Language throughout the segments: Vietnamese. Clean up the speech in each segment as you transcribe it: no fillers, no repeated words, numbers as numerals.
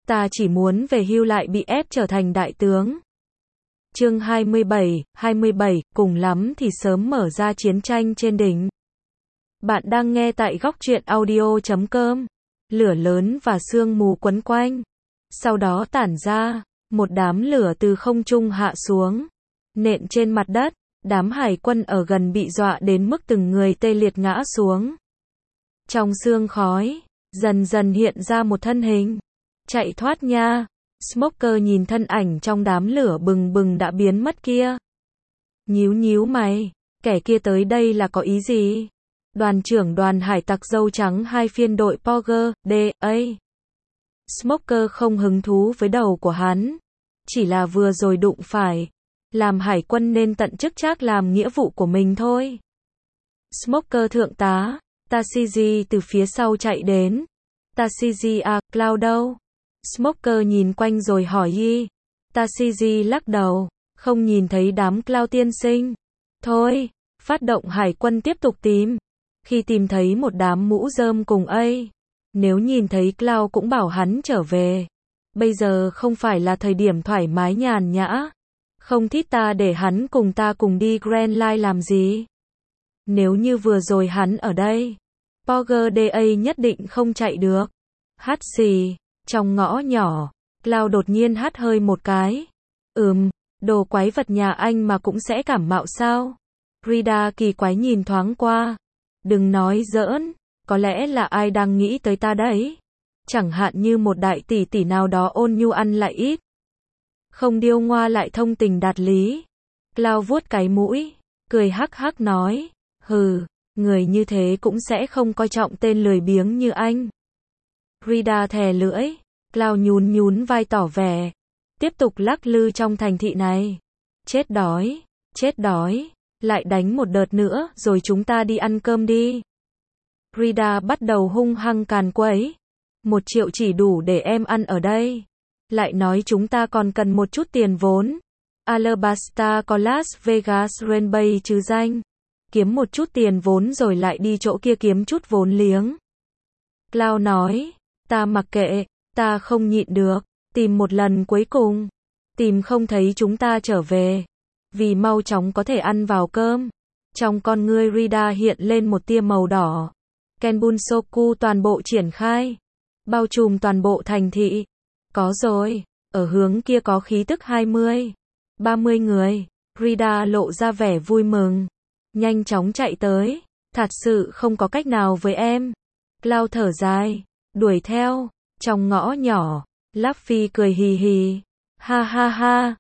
ta chỉ muốn về hưu lại bị ép trở thành đại tướng. Chương 27, cùng lắm thì sớm mở ra chiến tranh trên đỉnh. Bạn đang nghe tại góc truyện audio.com. Lửa lớn và sương mù quấn quanh. Sau đó tản ra, một đám lửa từ không trung hạ xuống, nện trên mặt đất, đám hải quân ở gần bị dọa đến mức từng người tê liệt ngã xuống. Trong sương khói, dần dần hiện ra một thân hình. Chạy thoát nha. Smoker nhìn thân ảnh trong đám lửa bừng bừng đã biến mất kia. Nhíu mày, kẻ kia tới đây là có ý gì? Đoàn trưởng đoàn hải tặc dâu trắng 2 phiên đội Porger, D.A. Smoker không hứng thú với đầu của hắn. Chỉ là vừa rồi đụng phải. Làm hải quân nên tận chức trách làm nghĩa vụ của mình thôi. Smoker thượng tá, Tashigi từ phía sau chạy đến. Tashigi à, Cloud đâu? Smoker nhìn quanh rồi hỏi y. Tashigi lắc đầu, không nhìn thấy đám Cloud tiên sinh. Thôi, phát động hải quân tiếp tục tìm. Khi tìm thấy một đám mũ rơm cùng ấy, nếu nhìn thấy Cloud cũng bảo hắn trở về. Bây giờ không phải là thời điểm thoải mái nhàn nhã. Không thích ta để hắn cùng ta cùng đi Grand Line làm gì? Nếu như vừa rồi hắn ở đây, Porger D.A. nhất định không chạy được. Hát xì, trong ngõ nhỏ, Cloud đột nhiên hắt hơi một cái. Đồ quái vật nhà anh mà cũng sẽ cảm mạo sao? Rida kỳ quái nhìn thoáng qua. Đừng nói giỡn, có lẽ là ai đang nghĩ tới ta đấy. Chẳng hạn như một đại tỷ tỷ nào đó ôn nhu ăn lại ít. Không điêu ngoa lại thông tình đạt lý. Cloud vuốt cái mũi, cười hắc hắc nói. Hừ, người như thế cũng sẽ không coi trọng tên lười biếng như anh. Rida thè lưỡi, Cloud nhún vai tỏ vẻ. Tiếp tục lắc lư trong thành thị này. Chết đói, lại đánh một đợt nữa rồi chúng ta đi ăn cơm đi. Rida bắt đầu hung hăng càn quấy. 1 triệu chỉ đủ để em ăn ở đây. Lại nói chúng ta còn cần một chút tiền vốn. Alabasta có Las Vegas Rainbay chứ danh. Kiếm một chút tiền vốn rồi lại đi chỗ kia kiếm chút vốn liếng. Cloud nói, ta mặc kệ, ta không nhịn được. Tìm một lần cuối cùng. Tìm không thấy chúng ta trở về. Vì mau chóng có thể ăn vào cơm. Trong con ngươi Rida hiện lên một tia màu đỏ. Kenbunsoku toàn bộ triển khai. Bao trùm toàn bộ thành thị. Có rồi, ở hướng kia có khí tức 20, 30 người. Rida lộ ra vẻ vui mừng. Nhanh chóng chạy tới. Thật sự không có cách nào với em. Cloud thở dài, đuổi theo. Trong ngõ nhỏ, Luffy cười hì hì. Ha ha ha,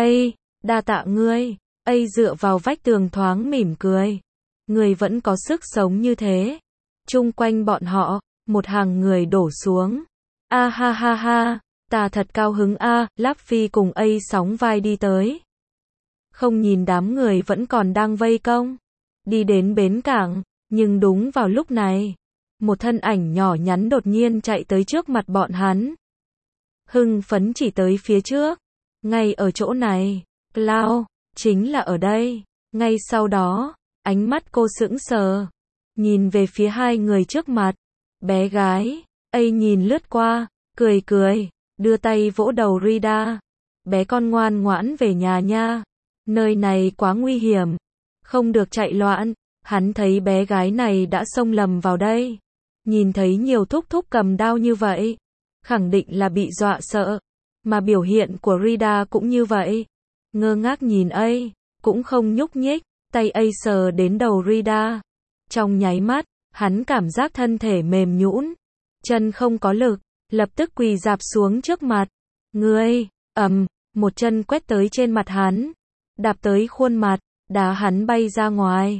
đa tạ ngươi. Dựa vào vách tường thoáng mỉm cười. Người vẫn có sức sống như thế. Chung quanh bọn họ, một hàng người đổ xuống. Ha ha ha, ta thật cao hứng a. Luffy cùng sóng vai đi tới. Không nhìn đám người vẫn còn đang vây công. Đi đến bến cảng, nhưng đúng vào lúc này, một thân ảnh nhỏ nhắn đột nhiên chạy tới trước mặt bọn hắn. Hưng phấn chỉ tới phía trước. Ngay ở chỗ này, Cloud, chính là ở đây. Ngay sau đó, ánh mắt cô sững sờ. Nhìn về phía 2 người trước mặt. Bé gái, nhìn lướt qua, cười, đưa tay vỗ đầu Rida. Bé con ngoan ngoãn về nhà nha. Nơi này quá nguy hiểm. Không được chạy loạn. Hắn thấy bé gái này đã xông lầm vào đây. Nhìn thấy nhiều thúc cầm đao như vậy. Khẳng định là bị dọa sợ. Mà biểu hiện của Rida cũng như vậy. Ngơ ngác nhìn cũng không nhúc nhích. Tay sờ đến đầu Rida. Trong nháy mắt, hắn cảm giác thân thể mềm nhũn. Chân không có lực. Lập tức quỳ rạp xuống trước mặt. Ngươi, một chân quét tới trên mặt hắn. Đạp tới khuôn mặt, đá hắn bay ra ngoài.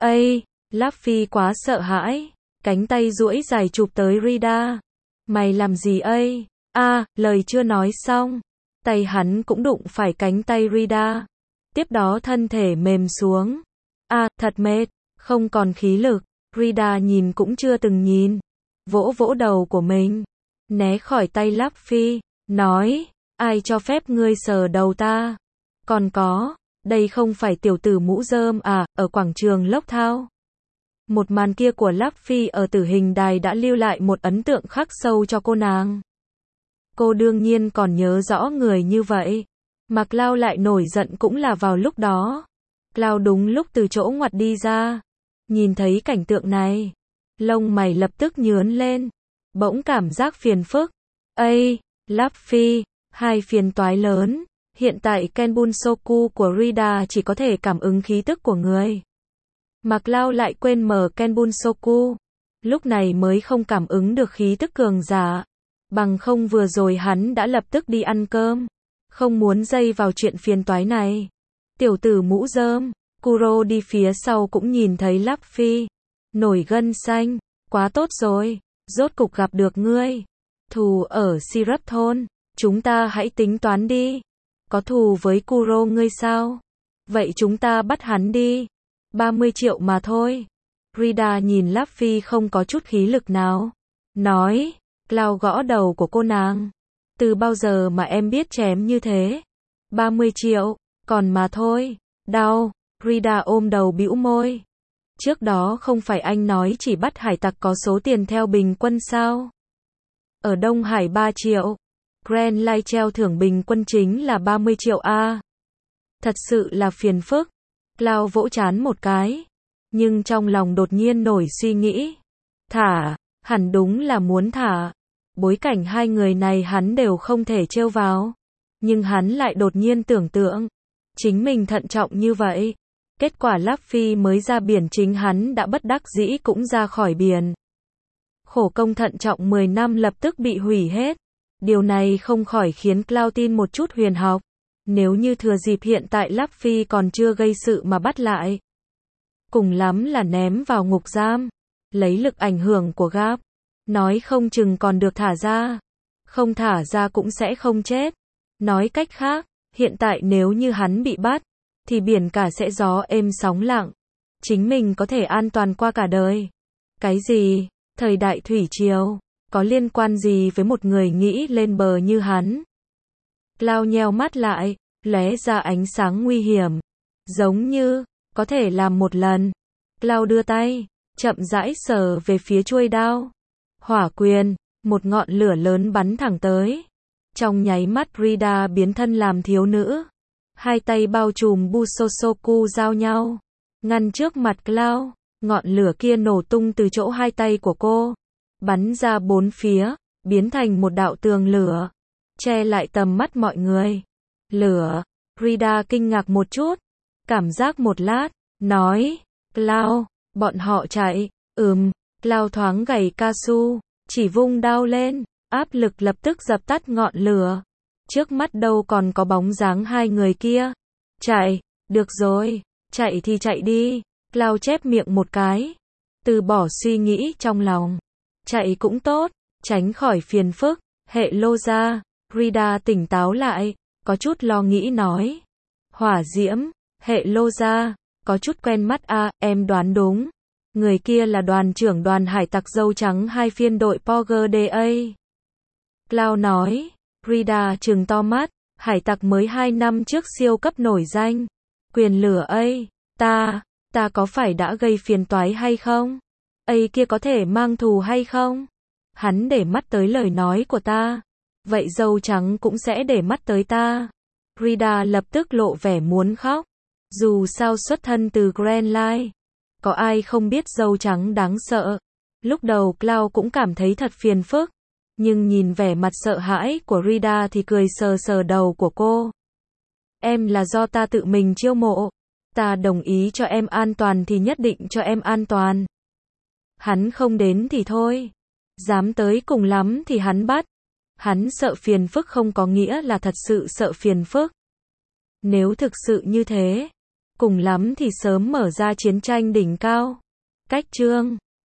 Luffy quá sợ hãi. Cánh tay duỗi dài chụp tới Rida. Mày làm gì lời chưa nói xong. Tay hắn cũng đụng phải cánh tay Rida. Tiếp đó thân thể mềm xuống. Thật mệt, không còn khí lực. Rida nhìn cũng chưa từng nhìn. Vỗ đầu của mình. Né khỏi tay Luffy. Nói, ai cho phép ngươi sờ đầu ta? Còn có, đây không phải tiểu tử mũ rơm à, ở quảng trường Lốc Thao. Một màn kia của Luffy ở tử hình đài đã lưu lại một ấn tượng khắc sâu cho cô nàng. Cô đương nhiên còn nhớ rõ người như vậy. Mà Cloud lại nổi giận cũng là vào lúc đó. Cloud đúng lúc từ chỗ ngoặt đi ra. Nhìn thấy cảnh tượng này, lông mày lập tức nhướng lên. Bỗng cảm giác phiền phức. Ây, Luffy, hai phiền toái lớn. Hiện tại Kenbunsoku của Rida chỉ có thể cảm ứng khí tức của người. Mà Cloud lại quên mở Kenbunsoku. Lúc này mới không cảm ứng được khí tức cường giả. Bằng không vừa rồi hắn đã lập tức đi ăn cơm. Không muốn dây vào chuyện phiền toái này. Tiểu tử mũ rơm, Kuro đi phía sau cũng nhìn thấy Luffy. Nổi gân xanh, quá tốt rồi, rốt cục gặp được ngươi. Thù ở Syrup thôn, chúng ta hãy tính toán đi. Có thù với Kuro ngươi sao? Vậy chúng ta bắt hắn đi. 30 triệu mà thôi. Rida nhìn Luffy không có chút khí lực nào. Nói, Cloud gõ đầu của cô nàng. Từ bao giờ mà em biết chém như thế? 30 triệu, còn mà thôi. Đau. Rida ôm đầu bĩu môi. Trước đó không phải anh nói chỉ bắt hải tặc có số tiền theo bình quân sao? Ở Đông Hải 3 triệu. Grand Line treo thưởng bình quân chính là 30 triệu a. Thật sự là phiền phức. Cloud vỗ trán một cái. Nhưng trong lòng đột nhiên nổi suy nghĩ. Thả, hẳn đúng là muốn thả. Bối cảnh hai người này hắn đều không thể trêu vào. Nhưng hắn lại đột nhiên tưởng tượng. Chính mình thận trọng như vậy. Kết quả Luffy mới ra biển chính hắn đã bất đắc dĩ cũng ra khỏi biển. Khổ công thận trọng 10 năm lập tức bị hủy hết. Điều này không khỏi khiến Cloud tin một chút huyền học. Nếu như thừa dịp hiện tại Luffy còn chưa gây sự mà bắt lại. Cùng lắm là ném vào ngục giam. Lấy lực ảnh hưởng của Garp. Nói không chừng còn được thả ra. Không thả ra cũng sẽ không chết. Nói cách khác, hiện tại nếu như hắn bị bắt, thì biển cả sẽ gió êm sóng lặng. Chính mình có thể an toàn qua cả đời. Cái gì? Thời đại thủy triều, có liên quan gì với một người nghĩ lên bờ như hắn? Cloud nheo mắt lại, lóe ra ánh sáng nguy hiểm. Giống như, có thể làm một lần. Cloud đưa tay, chậm rãi sờ về phía chuôi đao. Hỏa quyền, một ngọn lửa lớn bắn thẳng tới. Trong nháy mắt Rida biến thân làm thiếu nữ. Hai tay bao trùm Busosoku giao nhau. Ngăn trước mặt Cloud. Ngọn lửa kia nổ tung từ chỗ hai tay của cô. Bắn ra bốn phía. Biến thành một đạo tường lửa. Che lại tầm mắt mọi người. Lửa. Rida kinh ngạc một chút. Cảm giác một lát. Nói. Cloud. Bọn họ chạy. Cloud thoáng gảy cao su. Chỉ vung đao lên. Áp lực lập tức dập tắt ngọn lửa. Trước mắt đâu còn có bóng dáng hai người kia. Chạy. Được rồi. Chạy thì chạy đi. Cloud chép miệng một cái. Từ bỏ suy nghĩ trong lòng. Chạy cũng tốt. Tránh khỏi phiền phức. Hệ lô ra. Rida tỉnh táo lại. Có chút lo nghĩ nói. Hỏa diễm. Hệ lô ra. Có chút quen mắt à, em đoán đúng. Người kia là đoàn trưởng đoàn hải tặc dâu trắng hai phiên đội POGDA. Cloud nói. Rida trừng to mắt. Hải tặc mới 2 năm trước siêu cấp nổi danh. Quyền lửa ấy. Ta có phải đã gây phiền toái hay không? Ấy kia có thể mang thù hay không? Hắn để mắt tới lời nói của ta. Vậy dâu trắng cũng sẽ để mắt tới ta. Rida lập tức lộ vẻ muốn khóc. Dù sao xuất thân từ Grand Line. Có ai không biết dâu trắng đáng sợ. Lúc đầu Cloud cũng cảm thấy thật phiền phức. Nhưng nhìn vẻ mặt sợ hãi của Rida thì cười sờ sờ đầu của cô. Em là do ta tự mình chiêu mộ. Ta đồng ý cho em an toàn thì nhất định cho em an toàn. Hắn không đến thì thôi. Dám tới cùng lắm thì hắn bắt. Hắn sợ phiền phức không có nghĩa là thật sự sợ phiền phức. Nếu thực sự như thế, cùng lắm thì sớm mở ra chiến tranh đỉnh cao. Cách chương